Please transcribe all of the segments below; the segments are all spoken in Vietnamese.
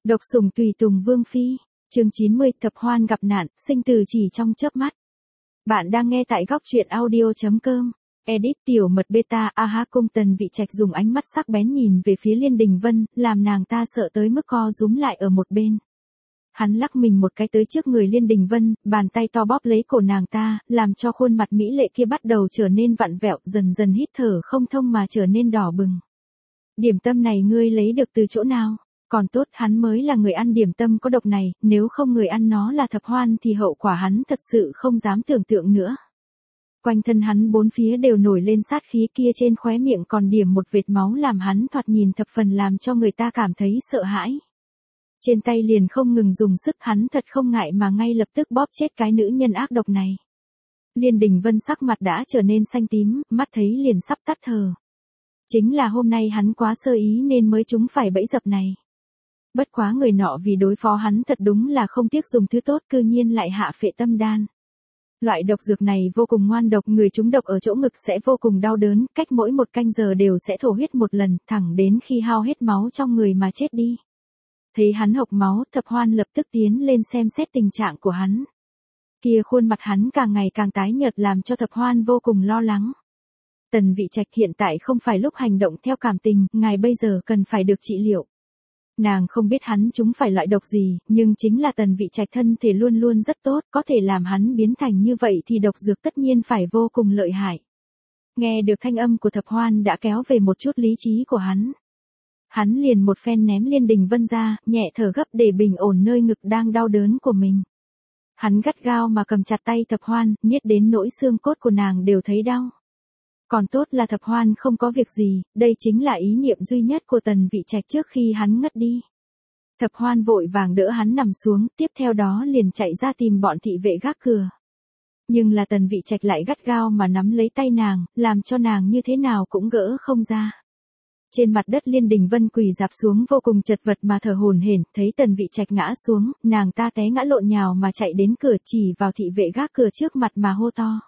Độc sủng tùy tùng vương phi, chương 90, thập hoan gặp nạn, sinh tử chỉ trong chớp mắt. Bạn đang nghe tại góc truyện audio.com. Edit tiểu mật beta. Cung Tần Vị Trạch dùng ánh mắt sắc bén nhìn về phía Liên Đình Vân, làm nàng ta sợ tới mức co rúm lại ở một bên. Hắn lắc mình một cái tới trước người Liên Đình Vân, bàn tay to bóp lấy cổ nàng ta, làm cho khuôn mặt mỹ lệ kia bắt đầu trở nên vặn vẹo, dần dần hít thở không thông mà trở nên đỏ bừng. Điểm tâm này ngươi lấy được từ chỗ nào? Còn tốt hắn mới là người ăn điểm tâm có độc này, nếu không người ăn nó là thập hoan thì hậu quả hắn thật sự không dám tưởng tượng nữa. Quanh thân hắn bốn phía đều nổi lên sát khí, kia trên khóe miệng còn điểm một vệt máu làm hắn thoạt nhìn thập phần làm cho người ta cảm thấy sợ hãi. Trên tay liền không ngừng dùng sức, hắn thật không ngại mà ngay lập tức bóp chết cái nữ nhân ác độc này. Liên Đình Vân sắc mặt đã trở nên xanh tím, mắt thấy liền sắp tắt thở. Chính là hôm nay hắn quá sơ ý nên mới trúng phải bẫy dập này. Bất quá người nọ vì đối phó hắn thật đúng là không tiếc dùng thứ tốt, cư nhiên lại hạ phệ tâm đan. Loại độc dược này vô cùng ngoan độc, người trúng độc ở chỗ ngực sẽ vô cùng đau đớn, cách mỗi 1 canh giờ đều sẽ thổ huyết một lần, thẳng đến khi hao hết máu trong người mà chết đi. Thấy hắn hộc máu, thập hoan lập tức tiến lên xem xét tình trạng của hắn. Kia khuôn mặt hắn càng ngày càng tái nhợt làm cho thập hoan vô cùng lo lắng. Tần Vị Trạch, hiện tại không phải lúc hành động theo cảm tình, ngài bây giờ cần phải được trị liệu. Nàng không biết hắn chúng phải loại độc gì, nhưng chính là Tần Vị Trạch thân thể luôn luôn rất tốt, có thể làm hắn biến thành như vậy thì độc dược tất nhiên phải vô cùng lợi hại. Nghe được thanh âm của thập hoan đã kéo về một chút lý trí của hắn. Hắn liền một phen ném Liên Đình Vân ra, nhẹ thở gấp để bình ổn nơi ngực đang đau đớn của mình. Hắn gắt gao mà cầm chặt tay thập hoan, niết đến nỗi xương cốt của nàng đều thấy đau. Còn tốt là thập hoan không có việc gì, đây chính là ý niệm duy nhất của Tần Vị Trạch trước khi hắn ngất đi. Thập hoan vội vàng đỡ hắn nằm xuống, tiếp theo đó liền chạy ra tìm bọn thị vệ gác cửa. Nhưng là Tần Vị Trạch lại gắt gao mà nắm lấy tay nàng, làm cho nàng như thế nào cũng gỡ không ra. Trên mặt đất Liên Đình Vân quỳ rạp xuống vô cùng chật vật mà thở hổn hển, thấy Tần Vị Trạch ngã xuống, nàng ta té ngã lộn nhào mà chạy đến cửa, chỉ vào thị vệ gác cửa trước mặt mà hô to.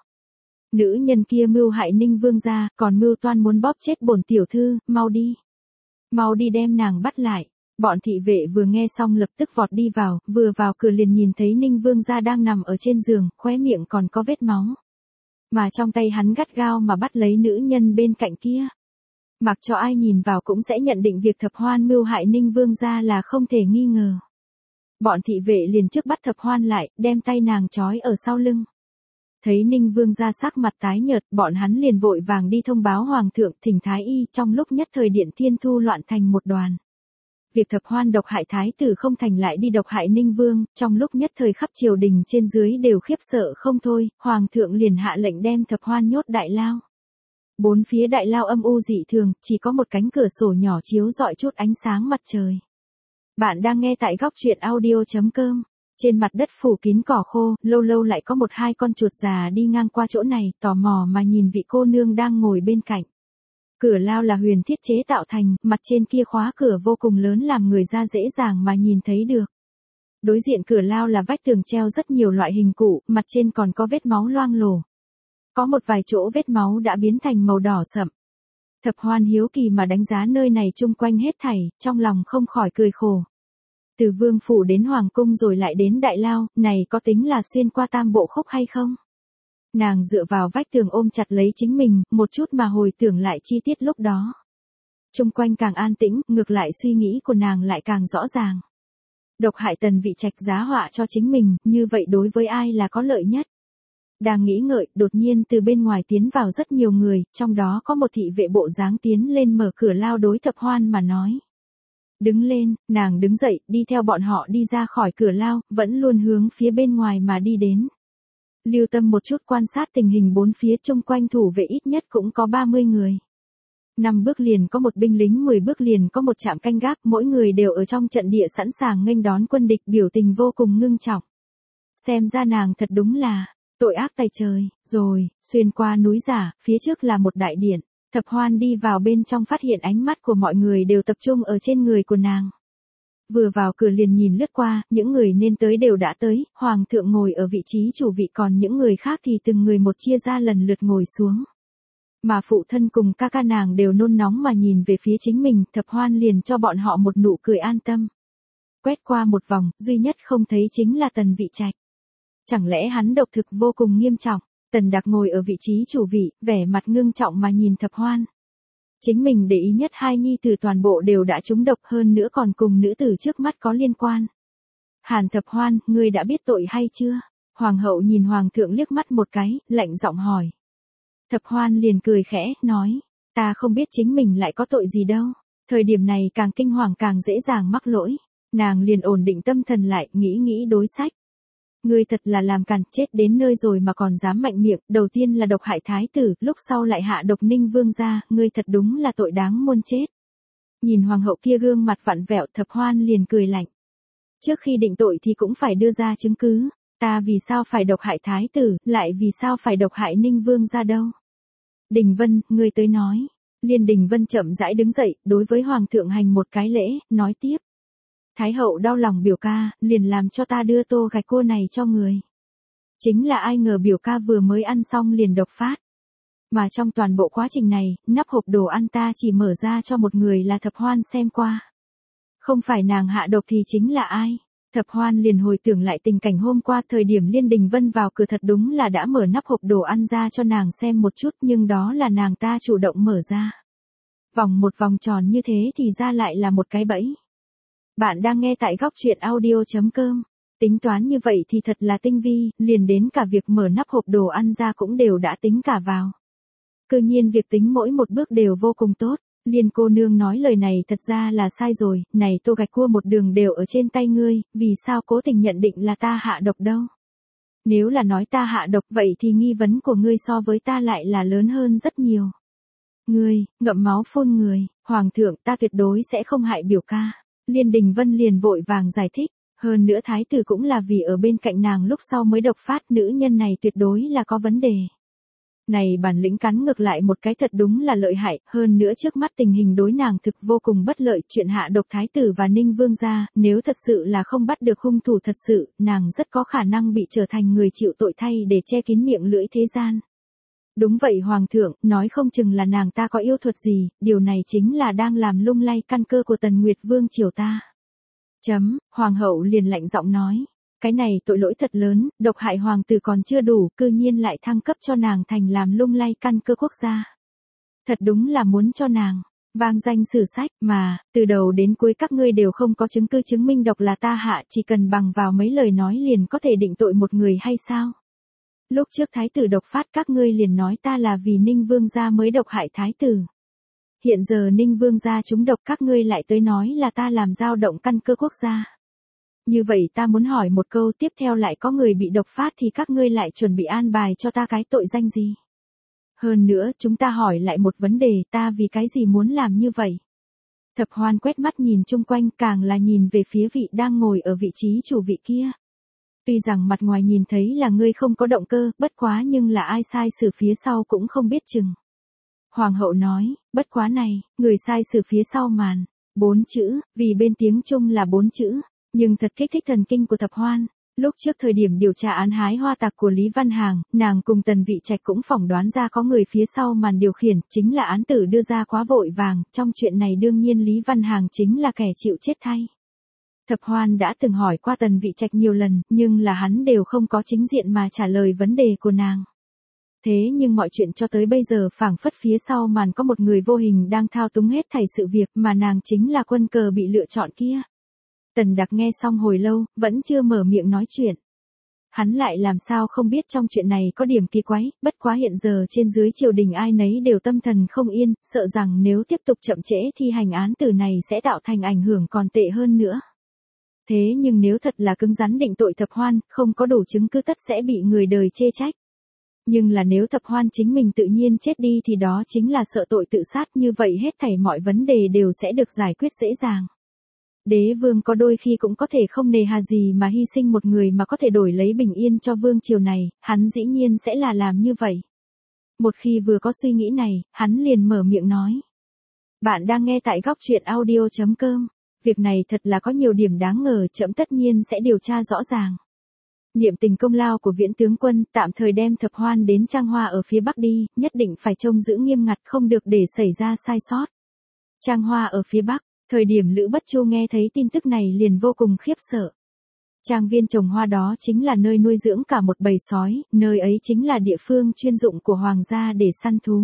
Nữ nhân kia mưu hại Ninh Vương gia, còn mưu toan muốn bóp chết bổn tiểu thư, mau đi. Mau đi đem nàng bắt lại. Bọn thị vệ vừa nghe xong lập tức vọt đi vào, vừa vào cửa liền nhìn thấy Ninh Vương gia đang nằm ở trên giường, khóe miệng còn có vết máu. Mà trong tay hắn gắt gao mà bắt lấy nữ nhân bên cạnh kia. Mặc cho ai nhìn vào cũng sẽ nhận định việc thập hoan mưu hại Ninh Vương gia là không thể nghi ngờ. Bọn thị vệ liền trước bắt thập hoan lại, đem tay nàng trói ở sau lưng. Thấy Ninh Vương gia sắc mặt tái nhợt, bọn hắn liền vội vàng đi thông báo hoàng thượng, thỉnh thái y, trong lúc nhất thời Điện Thiên Thu loạn thành một đoàn. Việc thập hoan độc hại thái tử không thành lại đi độc hại Ninh Vương, trong lúc nhất thời khắp triều đình trên dưới đều khiếp sợ không thôi, hoàng thượng liền hạ lệnh đem thập hoan nhốt đại lao. Bốn phía đại lao âm u dị thường, chỉ có một cánh cửa sổ nhỏ chiếu rọi chút ánh sáng mặt trời. Bạn đang nghe tại góc truyện audio.com. Trên mặt đất phủ kín cỏ khô, lâu lâu lại có 1-2 con chuột già đi ngang qua chỗ này, tò mò mà nhìn vị cô nương đang ngồi bên cạnh. Cửa lao là huyền thiết chế tạo thành, mặt trên kia khóa cửa vô cùng lớn làm người ra dễ dàng mà nhìn thấy được. Đối diện cửa lao là vách tường treo rất nhiều loại hình cụ, mặt trên còn có vết máu loang lổ. Có một vài chỗ vết máu đã biến thành màu đỏ sậm. Thập hoan hiếu kỳ mà đánh giá nơi này chung quanh hết thảy, trong lòng không khỏi cười khổ. Từ vương phủ đến hoàng cung rồi lại đến đại lao, này có tính là xuyên qua tam bộ khúc hay không? Nàng dựa vào vách tường ôm chặt lấy chính mình, một chút mà hồi tưởng lại chi tiết lúc đó. Chung quanh càng an tĩnh, ngược lại suy nghĩ của nàng lại càng rõ ràng. Độc hại Tần Vị Trạch giá họa cho chính mình, như vậy đối với ai là có lợi nhất? Đang nghĩ ngợi, đột nhiên từ bên ngoài tiến vào rất nhiều người, trong đó có một thị vệ bộ dáng tiến lên mở cửa lao đối thập hoan mà nói. Đứng lên, nàng đứng dậy, đi theo bọn họ đi ra khỏi cửa lao, vẫn luôn hướng phía bên ngoài mà đi đến. Lưu tâm một chút quan sát tình hình bốn phía chung quanh, thủ vệ ít nhất cũng có 30 người. 5 bước liền có một binh lính, 10 bước liền có một trạm canh gác, mỗi người đều ở trong trận địa sẵn sàng nghênh đón quân địch, biểu tình vô cùng ngưng trọng. Xem ra nàng thật đúng là tội ác tày trời. Rồi, xuyên qua núi giả, phía trước là một đại điện. Thập hoan đi vào bên trong phát hiện ánh mắt của mọi người đều tập trung ở trên người của nàng. Vừa vào cửa liền nhìn lướt qua, những người nên tới đều đã tới, hoàng thượng ngồi ở vị trí chủ vị, còn những người khác thì từng người một chia ra lần lượt ngồi xuống. Mà phụ thân cùng ca ca nàng đều nôn nóng mà nhìn về phía chính mình, thập hoan liền cho bọn họ một nụ cười an tâm. quét qua một vòng, duy nhất không thấy chính là Tần Vị Trạch. Chẳng lẽ hắn độc thực vô cùng nghiêm trọng? Tần Đặc ngồi ở vị trí chủ vị, vẻ mặt ngưng trọng mà nhìn Thập Hoan. Chính mình để ý nhất hai nhi tử toàn bộ đều đã trúng độc, hơn nữa còn cùng nữ tử trước mắt có liên quan. Hàn Thập Hoan, ngươi đã biết tội hay chưa? Hoàng hậu nhìn hoàng thượng liếc mắt một cái, lạnh giọng hỏi. Thập Hoan liền cười khẽ, nói, ta không biết chính mình lại có tội gì đâu. Thời điểm này càng kinh hoàng càng dễ dàng mắc lỗi. Nàng liền ổn định tâm thần lại, nghĩ đối sách. Ngươi thật là làm càn, chết đến nơi rồi mà còn dám mạnh miệng, đầu tiên là độc hại thái tử, lúc sau lại hạ độc Ninh Vương gia, ngươi thật đúng là tội đáng muôn chết. Nhìn hoàng hậu kia gương mặt vặn vẹo, Thập Hoan liền cười lạnh. Trước khi định tội thì cũng phải đưa ra chứng cứ, ta vì sao phải độc hại thái tử, lại vì sao phải độc hại Ninh Vương gia đâu? Đình Vân, ngươi tới nói. Liên Đình Vân chậm rãi đứng dậy, đối với hoàng thượng hành một cái lễ, nói tiếp. Thái hậu đau lòng biểu ca, liền làm cho ta đưa tô gạch cô này cho người. Chính là ai ngờ biểu ca vừa mới ăn xong liền độc phát. Mà trong toàn bộ quá trình này, nắp hộp đồ ăn ta chỉ mở ra cho một người là Thập Hoan xem qua. Không phải nàng hạ độc thì chính là ai? Thập Hoan liền hồi tưởng lại tình cảnh hôm qua, thời điểm Liên Đình Vân vào cửa thật đúng là đã mở nắp hộp đồ ăn ra cho nàng xem một chút, nhưng đó là nàng ta chủ động mở ra. Vòng một vòng tròn như thế thì ra lại là một cái bẫy. Bạn đang nghe tại góc truyện audio.com. Tính toán như vậy thì thật là tinh vi, liền đến cả việc mở nắp hộp đồ ăn ra cũng đều đã tính cả vào. Cứ nhiên việc tính mỗi một bước đều vô cùng tốt. Liên cô nương nói lời này thật ra là sai rồi, này tô gạch cua một đường đều ở trên tay ngươi, vì sao cố tình nhận định là ta hạ độc đâu? Nếu là nói ta hạ độc vậy thì nghi vấn của ngươi so với ta lại là lớn hơn rất nhiều. Ngươi, ngậm máu phun người, hoàng thượng ta tuyệt đối sẽ không hại biểu ca. Liên Đình Vân liền vội vàng giải thích, hơn nữa thái tử cũng là vì ở bên cạnh nàng lúc sau mới độc phát, nữ nhân này tuyệt đối là có vấn đề. Này bản lĩnh cắn ngược lại một cái thật đúng là lợi hại, hơn nữa trước mắt tình hình đối nàng thực vô cùng bất lợi, chuyện hạ độc thái tử và Ninh Vương gia, nếu thật sự là không bắt được hung thủ thật sự, nàng rất có khả năng bị trở thành người chịu tội thay để che kín miệng lưỡi thế gian. Đúng vậy hoàng thượng, nói không chừng là nàng ta có yêu thuật gì, điều này chính là đang làm lung lay căn cơ của Tần Nguyệt Vương triều ta. Hoàng hậu liền lạnh giọng nói. Cái này tội lỗi thật lớn, độc hại hoàng tử còn chưa đủ, cư nhiên lại thăng cấp cho nàng thành làm lung lay căn cơ quốc gia. Thật đúng là muốn cho nàng vang danh sử sách, mà từ đầu đến cuối các ngươi đều không có chứng cứ chứng minh độc là ta hạ, chỉ cần bằng vào mấy lời nói liền có thể định tội một người hay sao? Lúc trước thái tử độc phát các ngươi liền nói ta là vì Ninh Vương gia mới độc hại thái tử. Hiện giờ Ninh Vương gia trúng độc các ngươi lại tới nói là ta làm dao động căn cơ quốc gia. Như vậy ta muốn hỏi một câu, tiếp theo lại có người bị độc phát thì các ngươi lại chuẩn bị an bài cho ta cái tội danh gì? Hơn nữa, chúng ta hỏi lại một vấn đề, ta vì cái gì muốn làm như vậy? Thập Hoan quét mắt nhìn chung quanh, càng là nhìn về phía vị đang ngồi ở vị trí chủ vị kia. Tuy rằng mặt ngoài nhìn thấy là ngươi không có động cơ, bất quá nhưng là ai sai xử phía sau cũng không biết chừng. Hoàng hậu nói, bất quá này, người sai xử phía sau màn. 4 chữ, vì bên tiếng Trung là 4 chữ. Nhưng thật kích thích thần kinh của Thập Hoan. Lúc trước thời điểm điều tra án hái hoa tặc của Lý Văn Hàng, nàng cùng Tần Vị Trạch cũng phỏng đoán ra có người phía sau màn điều khiển, chính là án tử đưa ra quá vội vàng, trong chuyện này đương nhiên Lý Văn Hàng chính là kẻ chịu chết thay. Thập Hoan đã từng hỏi qua Tần Vị Trạch nhiều lần, nhưng là hắn đều không có chính diện mà trả lời vấn đề của nàng. Thế nhưng mọi chuyện cho tới bây giờ phảng phất phía sau màn có một người vô hình đang thao túng hết thảy sự việc, mà nàng chính là quân cờ bị lựa chọn kia. Tần Đặc nghe xong hồi lâu, vẫn chưa mở miệng nói chuyện. Hắn lại làm sao không biết trong chuyện này có điểm kỳ quái, bất quá hiện giờ trên dưới triều đình ai nấy đều tâm thần không yên, sợ rằng nếu tiếp tục chậm trễ thi hành án tử này sẽ tạo thành ảnh hưởng còn tệ hơn nữa. Thế nhưng nếu thật là cứng rắn định tội Thập Hoan, không có đủ chứng cứ tất sẽ bị người đời chê trách. Nhưng là nếu Thập Hoan chính mình tự nhiên chết đi thì đó chính là sợ tội tự sát, như vậy hết thảy mọi vấn đề đều sẽ được giải quyết dễ dàng. Đế vương có đôi khi cũng có thể không nề hà gì mà hy sinh một người mà có thể đổi lấy bình yên cho vương triều này, hắn dĩ nhiên sẽ là làm như vậy. Một khi vừa có suy nghĩ này, hắn liền mở miệng nói. Bạn đang nghe tại góc truyện audio.com. Việc này thật là có nhiều điểm đáng ngờ, trẫm tất nhiên sẽ điều tra rõ ràng. Niệm tình công lao của Viễn tướng quân, tạm thời đem Thập Hoan đến Trang Hoa ở phía Bắc đi, nhất định phải trông giữ nghiêm ngặt không được để xảy ra sai sót. Trang Hoa ở phía Bắc. Thời điểm Lữ Bất Chu nghe thấy tin tức này liền vô cùng khiếp sợ. Trang viên trồng hoa đó chính là nơi nuôi dưỡng cả một bầy sói, nơi ấy chính là địa phương chuyên dụng của hoàng gia để săn thú.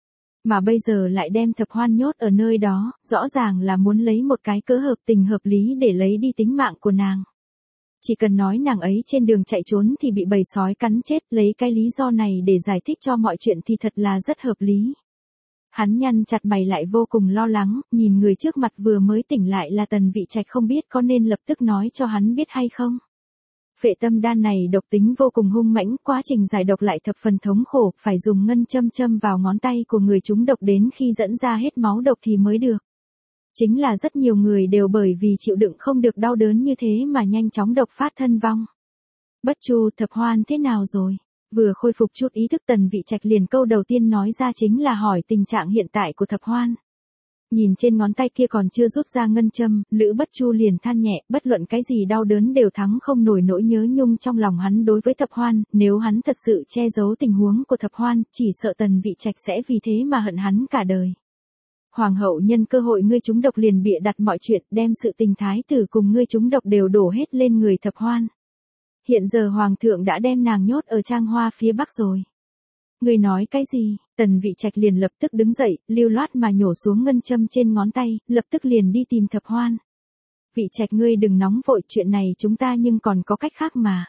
Mà bây giờ lại đem Thập Hoan nhốt ở nơi đó, rõ ràng là muốn lấy một cái cớ hợp tình hợp lý để lấy đi tính mạng của nàng. Chỉ cần nói nàng ấy trên đường chạy trốn thì bị bầy sói cắn chết, lấy cái lý do này để giải thích cho mọi chuyện thì thật là rất hợp lý. Hắn nhăn chặt mày lại vô cùng lo lắng, nhìn người trước mặt vừa mới tỉnh lại là Tần Vị Trạch không biết có nên lập tức nói cho hắn biết hay không. Phệ tâm đan này độc tính vô cùng hung mãnh, quá trình giải độc lại thập phần thống khổ, phải dùng ngân châm châm vào ngón tay của người trúng độc đến khi dẫn ra hết máu độc thì mới được. Chính là rất nhiều người đều bởi vì chịu đựng không được đau đớn như thế mà nhanh chóng độc phát thân vong. Bất Chu, Thập Hoan thế nào rồi? Vừa khôi phục chút ý thức Tần Vị Trạch liền câu đầu tiên nói ra chính là hỏi tình trạng hiện tại của Thập Hoan. Nhìn trên ngón tay kia còn chưa rút ra ngân châm, Lữ Bất Chu liền than nhẹ, bất luận cái gì đau đớn đều thắng không nổi nỗi nhớ nhung trong lòng hắn đối với Thập Hoan, nếu hắn thật sự che giấu tình huống của Thập Hoan, chỉ sợ Tần Vị Trạch sẽ vì thế mà hận hắn cả đời. Hoàng hậu nhân cơ hội ngươi trúng độc liền bịa đặt mọi chuyện, đem sự tình thái tử cùng ngươi trúng độc đều đổ hết lên người Thập Hoan. Hiện giờ hoàng thượng đã đem nàng nhốt ở Trang Hoa phía bắc rồi. Ngươi nói cái gì? Tần Vị Trạch liền lập tức đứng dậy, lưu loát mà nhổ xuống ngân châm trên ngón tay, lập tức liền đi tìm Thập Hoan. Vị Trạch ngươi đừng nóng vội, chuyện này chúng ta nhưng còn có cách khác mà.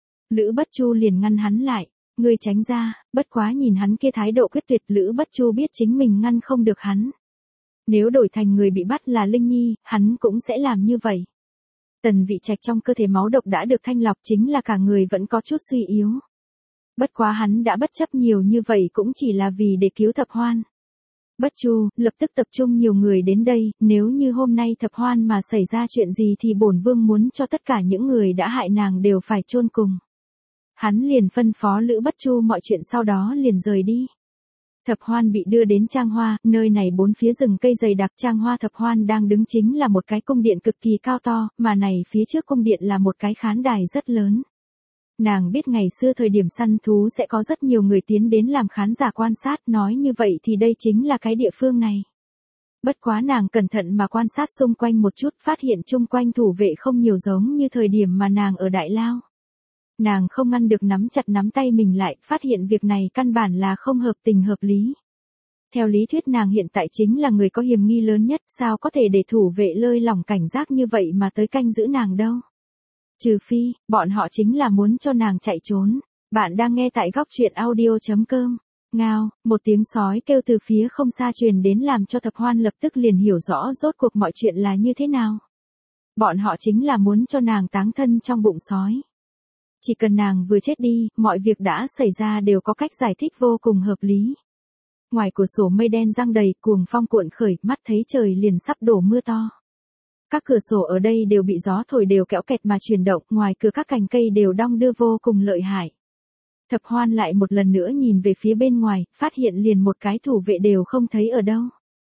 Lữ Bất Chu liền ngăn hắn lại, ngươi tránh ra, bất quá nhìn hắn kia thái độ quyết tuyệt, Lữ Bất Chu biết chính mình ngăn không được hắn. Nếu đổi thành người bị bắt là Linh Nhi, hắn cũng sẽ làm như vậy. Tần Vị Trạch trong cơ thể máu độc đã được thanh lọc, chính là cả người vẫn có chút suy yếu. Bất quá hắn đã bất chấp nhiều như vậy cũng chỉ là vì để cứu Thập Hoan. Bất Chu, lập tức tập trung nhiều người đến đây, nếu như hôm nay Thập Hoan mà xảy ra chuyện gì thì bổn vương muốn cho tất cả những người đã hại nàng đều phải chôn cùng. Hắn liền phân phó Lữ Bất Chu mọi chuyện sau đó liền rời đi. Thập Hoan bị đưa đến Trang Hoa, nơi này bốn phía rừng cây dày đặc. Trang Hoa Thập Hoan đang đứng chính là một cái cung điện cực kỳ cao to, mà này phía trước cung điện là một cái khán đài rất lớn. Nàng biết ngày xưa thời điểm săn thú sẽ có rất nhiều người tiến đến làm khán giả quan sát, nói như vậy thì đây chính là cái địa phương này. Bất quá nàng cẩn thận mà quan sát xung quanh một chút, phát hiện chung quanh thủ vệ không nhiều giống như thời điểm mà nàng ở Đại Lao. Nàng không ngăn được nắm chặt nắm tay mình lại, phát hiện việc này căn bản là không hợp tình hợp lý. Theo lý thuyết nàng hiện tại chính là người có hiểm nghi lớn nhất, sao có thể để thủ vệ lơi lỏng cảnh giác như vậy mà tới canh giữ nàng đâu. Trừ phi, bọn họ chính là muốn cho nàng chạy trốn. Bạn đang nghe tại góc truyện audio.com. Ngao, một tiếng sói kêu từ phía không xa truyền đến làm cho Thập Hoan lập tức liền hiểu rõ rốt cuộc mọi chuyện là như thế nào. Bọn họ chính là muốn cho nàng táng thân trong bụng sói. Chỉ cần nàng vừa chết đi, mọi việc đã xảy ra đều có cách giải thích vô cùng hợp lý. Ngoài cửa sổ mây đen giăng đầy, cuồng phong cuộn khởi, mắt thấy trời liền sắp đổ mưa to. Các cửa sổ ở đây đều bị gió thổi đều kéo kẹt mà chuyển động, ngoài cửa các cành cây đều đong đưa vô cùng lợi hại. Thập Hoan lại một lần nữa nhìn về phía bên ngoài, phát hiện liền một cái thủ vệ đều không thấy ở đâu.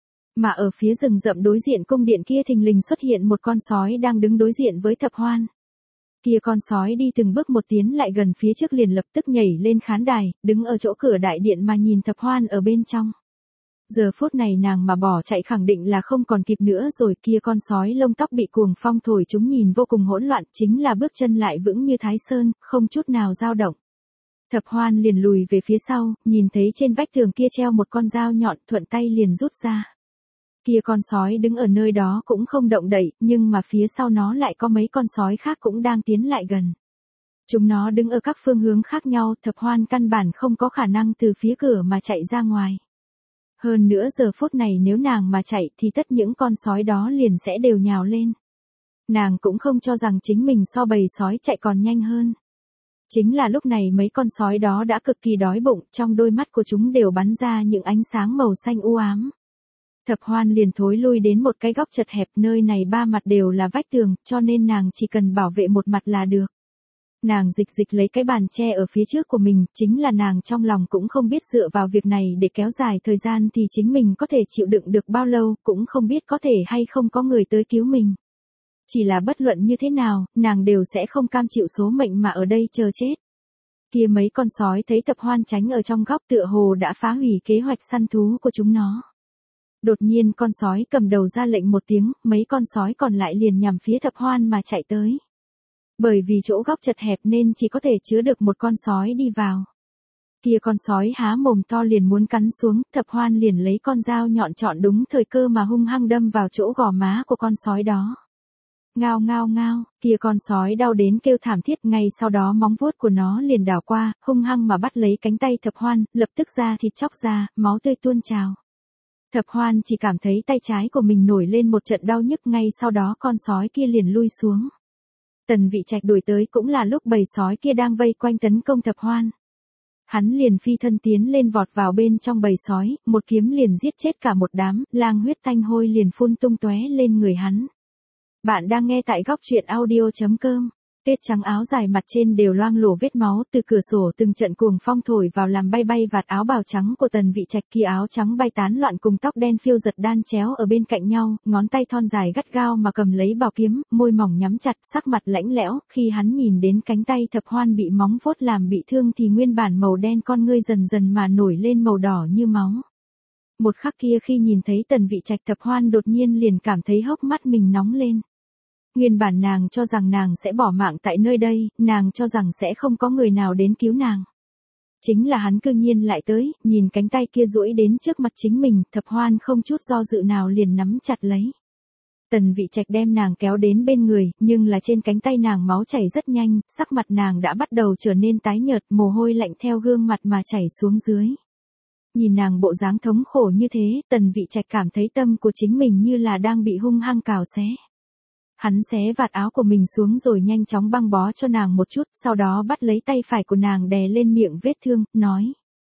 Mà ở phía rừng rậm đối diện cung điện kia thình lình xuất hiện một con sói đang đứng đối diện với Thập Hoan. Kia con sói đi từng bước một tiến lại gần phía trước liền lập tức nhảy lên khán đài, đứng ở chỗ cửa đại điện mà nhìn Thập Hoan ở bên trong. Giờ phút này nàng mà bỏ chạy khẳng định là không còn kịp nữa rồi, kia con sói lông tóc bị cuồng phong thổi chúng nhìn vô cùng hỗn loạn, chính là bước chân lại vững như Thái Sơn, không chút nào dao động. Thập Hoan liền lùi về phía sau, nhìn thấy trên vách tường kia treo một con dao nhọn, thuận tay liền rút ra. Kia con sói đứng ở nơi đó cũng không động đậy, nhưng mà phía sau nó lại có mấy con sói khác cũng đang tiến lại gần. Chúng nó đứng ở các phương hướng khác nhau, Thập Hoan căn bản không có khả năng từ phía cửa mà chạy ra ngoài. Hơn nữa giờ phút này nếu nàng mà chạy thì tất những con sói đó liền sẽ đều nhào lên. Nàng cũng không cho rằng chính mình so bầy sói chạy còn nhanh hơn. Chính là lúc này mấy con sói đó đã cực kỳ đói bụng, trong đôi mắt của chúng đều bắn ra những ánh sáng màu xanh u ám. Thập Hoan liền thối lui đến một cái góc chật hẹp, nơi này ba mặt đều là vách tường, cho nên nàng chỉ cần bảo vệ một mặt là được. Nàng dịch lấy cái bàn tre ở phía trước của mình, chính là nàng trong lòng cũng không biết dựa vào việc này để kéo dài thời gian thì chính mình có thể chịu đựng được bao lâu, cũng không biết có thể hay không có người tới cứu mình. Chỉ là bất luận như thế nào, nàng đều sẽ không cam chịu số mệnh mà ở đây chờ chết. Kia mấy con sói thấy Thập Hoan tránh ở trong góc tựa hồ đã phá hủy kế hoạch săn thú của chúng nó. Đột nhiên con sói cầm đầu ra lệnh một tiếng, mấy con sói còn lại liền nhằm phía Thập Hoan mà chạy tới. Bởi vì chỗ góc chật hẹp nên chỉ có thể chứa được một con sói đi vào. Kia con sói há mồm to liền muốn cắn xuống, Thập Hoan liền lấy con dao nhọn chọn đúng thời cơ mà hung hăng đâm vào chỗ gò má của con sói đó. Ngao ngao ngao, kia con sói đau đến kêu thảm thiết, ngay sau đó móng vuốt của nó liền đảo qua, hung hăng mà bắt lấy cánh tay Thập Hoan, lập tức da thịt chóc ra, máu tươi tuôn trào. Thập Hoan chỉ cảm thấy tay trái của mình nổi lên một trận đau nhức, ngay sau đó con sói kia liền lui xuống. Tần Vị Trạch đuổi tới cũng là lúc bầy sói kia đang vây quanh tấn công Thập Hoan. Hắn liền phi thân tiến lên vọt vào bên trong bầy sói, một kiếm liền giết chết cả một đám, lang huyết tanh hôi liền phun tung tóe lên người hắn. Bạn đang nghe tại góc truyện audio.com. Tuyết trắng áo dài mặt trên đều loang lổ vết máu, từ cửa sổ từng trận cuồng phong thổi vào làm bay bay vạt áo bào trắng của Tần Vị Trạch, kia áo trắng bay tán loạn cùng tóc đen phiêu giật đan chéo ở bên cạnh nhau, ngón tay thon dài gắt gao mà cầm lấy bảo kiếm, môi mỏng nhắm chặt, sắc mặt lãnh lẽo, khi hắn nhìn đến cánh tay Thập Hoan bị móng vuốt làm bị thương thì nguyên bản màu đen con ngươi dần dần mà nổi lên màu đỏ như máu. Một khắc kia khi nhìn thấy Tần Vị Trạch, Thập Hoan đột nhiên liền cảm thấy hốc mắt mình nóng lên. Nguyên bản nàng cho rằng nàng sẽ bỏ mạng tại nơi đây, nàng cho rằng sẽ không có người nào đến cứu nàng. Chính là hắn cư nhiên lại tới, nhìn cánh tay kia duỗi đến trước mặt chính mình, Thập Hoan không chút do dự nào liền nắm chặt lấy. Tần Vị Trạch đem nàng kéo đến bên người, nhưng là trên cánh tay nàng máu chảy rất nhanh, sắc mặt nàng đã bắt đầu trở nên tái nhợt, mồ hôi lạnh theo gương mặt mà chảy xuống dưới. Nhìn nàng bộ dáng thống khổ như thế, Tần Vị Trạch cảm thấy tâm của chính mình như là đang bị hung hăng cào xé. Hắn xé vạt áo của mình xuống rồi nhanh chóng băng bó cho nàng một chút, sau đó bắt lấy tay phải của nàng đè lên miệng vết thương, nói.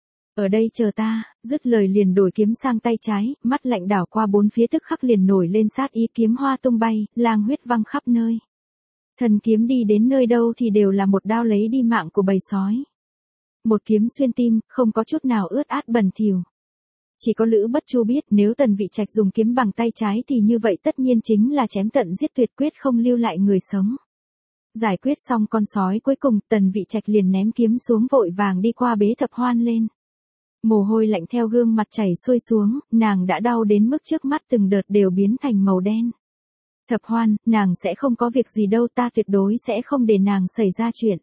Ở đây chờ ta, dứt lời liền đổi kiếm sang tay trái, mắt lạnh đảo qua bốn phía tức khắc liền nổi lên sát ý, kiếm hoa tung bay, lang huyết văng khắp nơi. Thần kiếm đi đến nơi đâu thì đều là một đao lấy đi mạng của bầy sói. Một kiếm xuyên tim, không có chút nào ướt át bẩn thỉu. Chỉ có Lữ Bất Chu biết nếu Tần Vị Trạch dùng kiếm bằng tay trái thì như vậy tất nhiên chính là chém tận giết tuyệt, quyết không lưu lại người sống. Giải quyết xong con sói cuối cùng, Tần Vị Trạch liền ném kiếm xuống vội vàng đi qua bế Thập Hoan lên. Mồ hôi lạnh theo gương mặt chảy xuôi xuống, nàng đã đau đến mức trước mắt từng đợt đều biến thành màu đen. Thập Hoan, nàng sẽ không có việc gì đâu, ta tuyệt đối sẽ không để nàng xảy ra chuyện.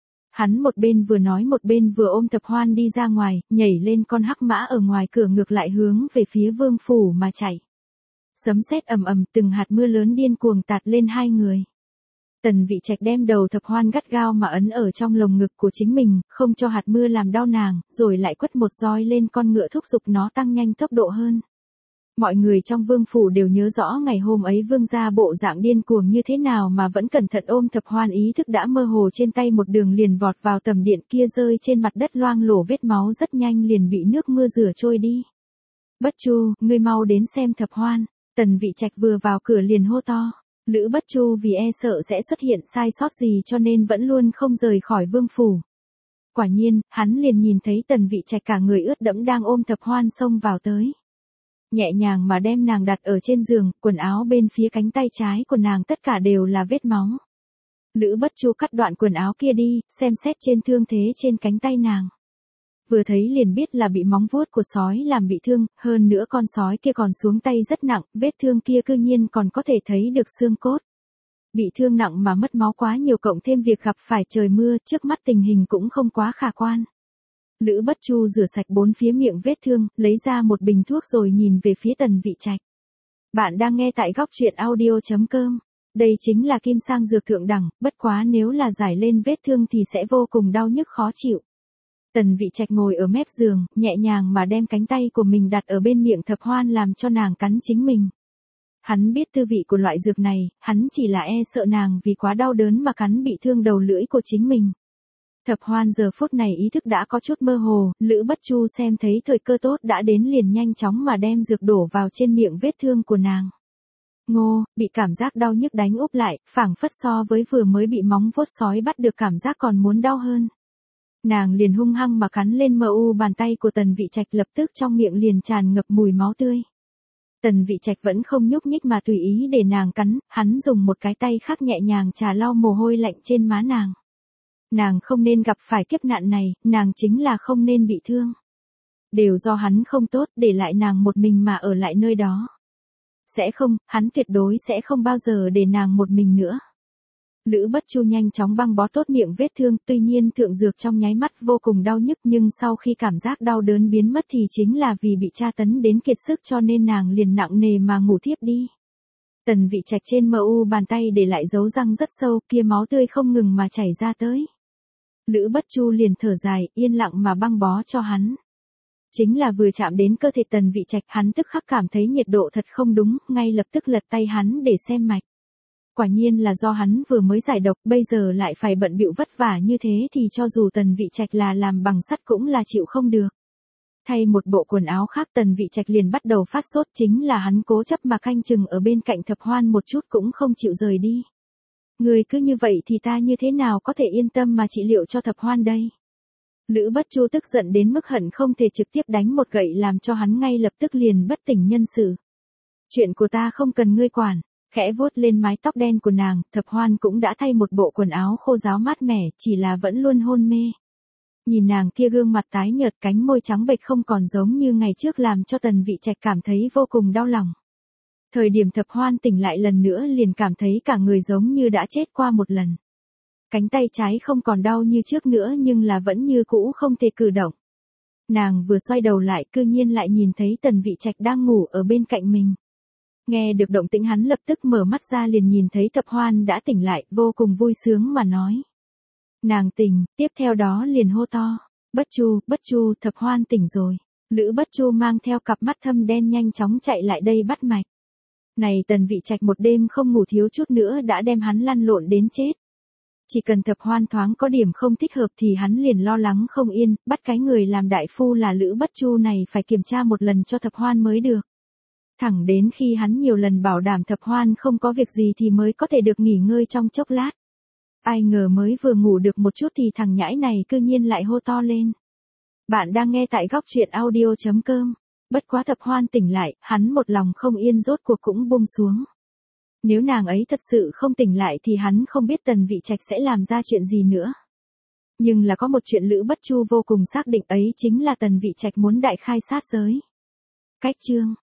Hắn một bên vừa nói một bên vừa ôm Thập Hoan đi ra ngoài, nhảy lên con hắc mã ở ngoài cửa ngược lại hướng về phía vương phủ mà chạy. Sấm sét ầm ầm, từng hạt mưa lớn điên cuồng tạt lên hai người. Tần Vị Trạch đem đầu Thập Hoan gắt gao mà ấn ở trong lồng ngực của chính mình, không cho hạt mưa làm đau nàng, rồi lại quất một roi lên con ngựa thúc giục nó tăng nhanh tốc độ hơn. Mọi người trong vương phủ đều nhớ rõ ngày hôm ấy vương gia bộ dạng điên cuồng như thế nào mà vẫn cẩn thận ôm Thập Hoan, ý thức đã mơ hồ trên tay một đường liền vọt vào tầm điện kia, rơi trên mặt đất loang lổ vết máu rất nhanh liền bị nước mưa rửa trôi đi. Bất Chu, ngươi mau đến xem Thập Hoan. Tần Vị Trạch vừa vào cửa liền hô to. Lữ Bất Chu vì e sợ sẽ xuất hiện sai sót gì cho nên vẫn luôn không rời khỏi vương phủ. Quả nhiên, hắn liền nhìn thấy Tần Vị Trạch cả người ướt đẫm đang ôm Thập Hoan xông vào tới. Nhẹ nhàng mà đem nàng đặt ở trên giường, quần áo bên phía cánh tay trái của nàng tất cả đều là vết máu. Lữ Bất Chu cắt đoạn quần áo kia đi, xem xét trên thương thế trên cánh tay nàng. Vừa thấy liền biết là bị móng vuốt của sói làm bị thương, hơn nữa con sói kia còn xuống tay rất nặng, vết thương kia cư nhiên còn có thể thấy được xương cốt. Bị thương nặng mà mất máu quá nhiều cộng thêm việc gặp phải trời mưa, trước mắt tình hình cũng không quá khả quan. Lữ Bất Chu rửa sạch bốn phía miệng vết thương, lấy ra một bình thuốc rồi nhìn về phía Tần Vị Trạch. Bạn đang nghe tại góc truyện audio.com. Đây chính là kim sang dược thượng đẳng, bất quá nếu là giải lên vết thương thì sẽ vô cùng đau nhức khó chịu. Tần Vị Trạch ngồi ở mép giường, nhẹ nhàng mà đem cánh tay của mình đặt ở bên miệng Thập Hoan làm cho nàng cắn chính mình. Hắn biết tư vị của loại dược này, hắn chỉ là e sợ nàng vì quá đau đớn mà cắn bị thương đầu lưỡi của chính mình. Thập Hoan giờ phút này ý thức đã có chút mơ hồ, Lữ Bất Chu xem thấy thời cơ tốt đã đến liền nhanh chóng mà đem dược đổ vào trên miệng vết thương của nàng. Ngô, bị cảm giác đau nhức đánh úp lại, phảng phất so với vừa mới bị móng vuốt sói bắt được cảm giác còn muốn đau hơn. Nàng liền hung hăng mà cắn lên bàn tay của Tần Vị Trạch, lập tức trong miệng liền tràn ngập mùi máu tươi. Tần Vị Trạch vẫn không nhúc nhích mà tùy ý để nàng cắn, hắn dùng một cái tay khác nhẹ nhàng chà lau mồ hôi lạnh trên má nàng. Nàng không nên gặp phải kiếp nạn này, nàng chính là không nên bị thương. Đều do hắn không tốt, để lại nàng một mình mà ở lại nơi đó. Sẽ không, hắn tuyệt đối sẽ không bao giờ để nàng một mình nữa. Lữ Bất Chu nhanh chóng băng bó tốt miệng vết thương, tuy nhiên thượng dược trong nháy mắt vô cùng đau nhức, nhưng sau khi cảm giác đau đớn biến mất thì chính là vì bị tra tấn đến kiệt sức cho nên nàng liền nặng nề mà ngủ thiếp đi. Tần Vị Trạch trên mu bàn tay để lại dấu răng rất sâu, kia máu tươi không ngừng mà chảy ra tới. Lữ Bất Chu liền thở dài, yên lặng mà băng bó cho hắn. Chính là vừa chạm đến cơ thể Tần Vị Trạch, hắn tức khắc cảm thấy nhiệt độ thật không đúng, ngay lập tức lật tay hắn để xem mạch. Quả nhiên là do hắn vừa mới giải độc, bây giờ lại phải bận bịu vất vả như thế thì cho dù Tần Vị Trạch là làm bằng sắt cũng là chịu không được. Thay một bộ quần áo khác, Tần Vị Trạch liền bắt đầu phát sốt, chính là hắn cố chấp mà canh chừng ở bên cạnh Thập Hoan một chút cũng không chịu rời đi. Người cứ như vậy thì ta như thế nào có thể yên tâm mà trị liệu cho Thập Hoan đây? Lữ Bất Chu tức giận đến mức hận không thể trực tiếp đánh một gậy làm cho hắn ngay lập tức liền bất tỉnh nhân sự. Chuyện của ta không cần ngươi quản. Khẽ vuốt lên mái tóc đen của nàng, Thập Hoan cũng đã thay một bộ quần áo khô ráo mát mẻ, chỉ là vẫn luôn hôn mê. Nhìn nàng kia gương mặt tái nhợt, cánh môi trắng bệch không còn giống như ngày trước làm cho Tần Vị Trạch cảm thấy vô cùng đau lòng. Thời điểm Thập Hoan tỉnh lại lần nữa liền cảm thấy cả người giống như đã chết qua một lần. Cánh tay trái không còn đau như trước nữa nhưng là vẫn như cũ không thể cử động. Nàng vừa xoay đầu lại cư nhiên lại nhìn thấy Tần Vị Trạch đang ngủ ở bên cạnh mình. Nghe được động tĩnh hắn lập tức mở mắt ra liền nhìn thấy Thập Hoan đã tỉnh lại, vô cùng vui sướng mà nói. Nàng tỉnh, tiếp theo đó liền hô to. Bất Chu, Thập Hoan tỉnh rồi. Lữ Bất Chu mang theo cặp mắt thâm đen nhanh chóng chạy lại đây bắt mạch. Này Tần Vị Trạch một đêm không ngủ thiếu chút nữa đã đem hắn lăn lộn đến chết. Chỉ cần Thập Hoan thoáng có điểm không thích hợp thì hắn liền lo lắng không yên, bắt cái người làm đại phu là Lữ Bất Chu này phải kiểm tra một lần cho Thập Hoan mới được. Thẳng đến khi hắn nhiều lần bảo đảm Thập Hoan không có việc gì thì mới có thể được nghỉ ngơi trong chốc lát. Ai ngờ mới vừa ngủ được một chút thì thằng nhãi này cư nhiên lại hô to lên. Bạn đang nghe tại góc truyện audio.com. Bất quá Thập Hoan tỉnh lại, hắn một lòng không yên rốt cuộc cũng buông xuống. Nếu nàng ấy thật sự không tỉnh lại thì hắn không biết Tần Vị Trạch sẽ làm ra chuyện gì nữa. Nhưng là có một chuyện Lữ Bất Chu vô cùng xác định, ấy chính là Tần Vị Trạch muốn đại khai sát giới. Cách chương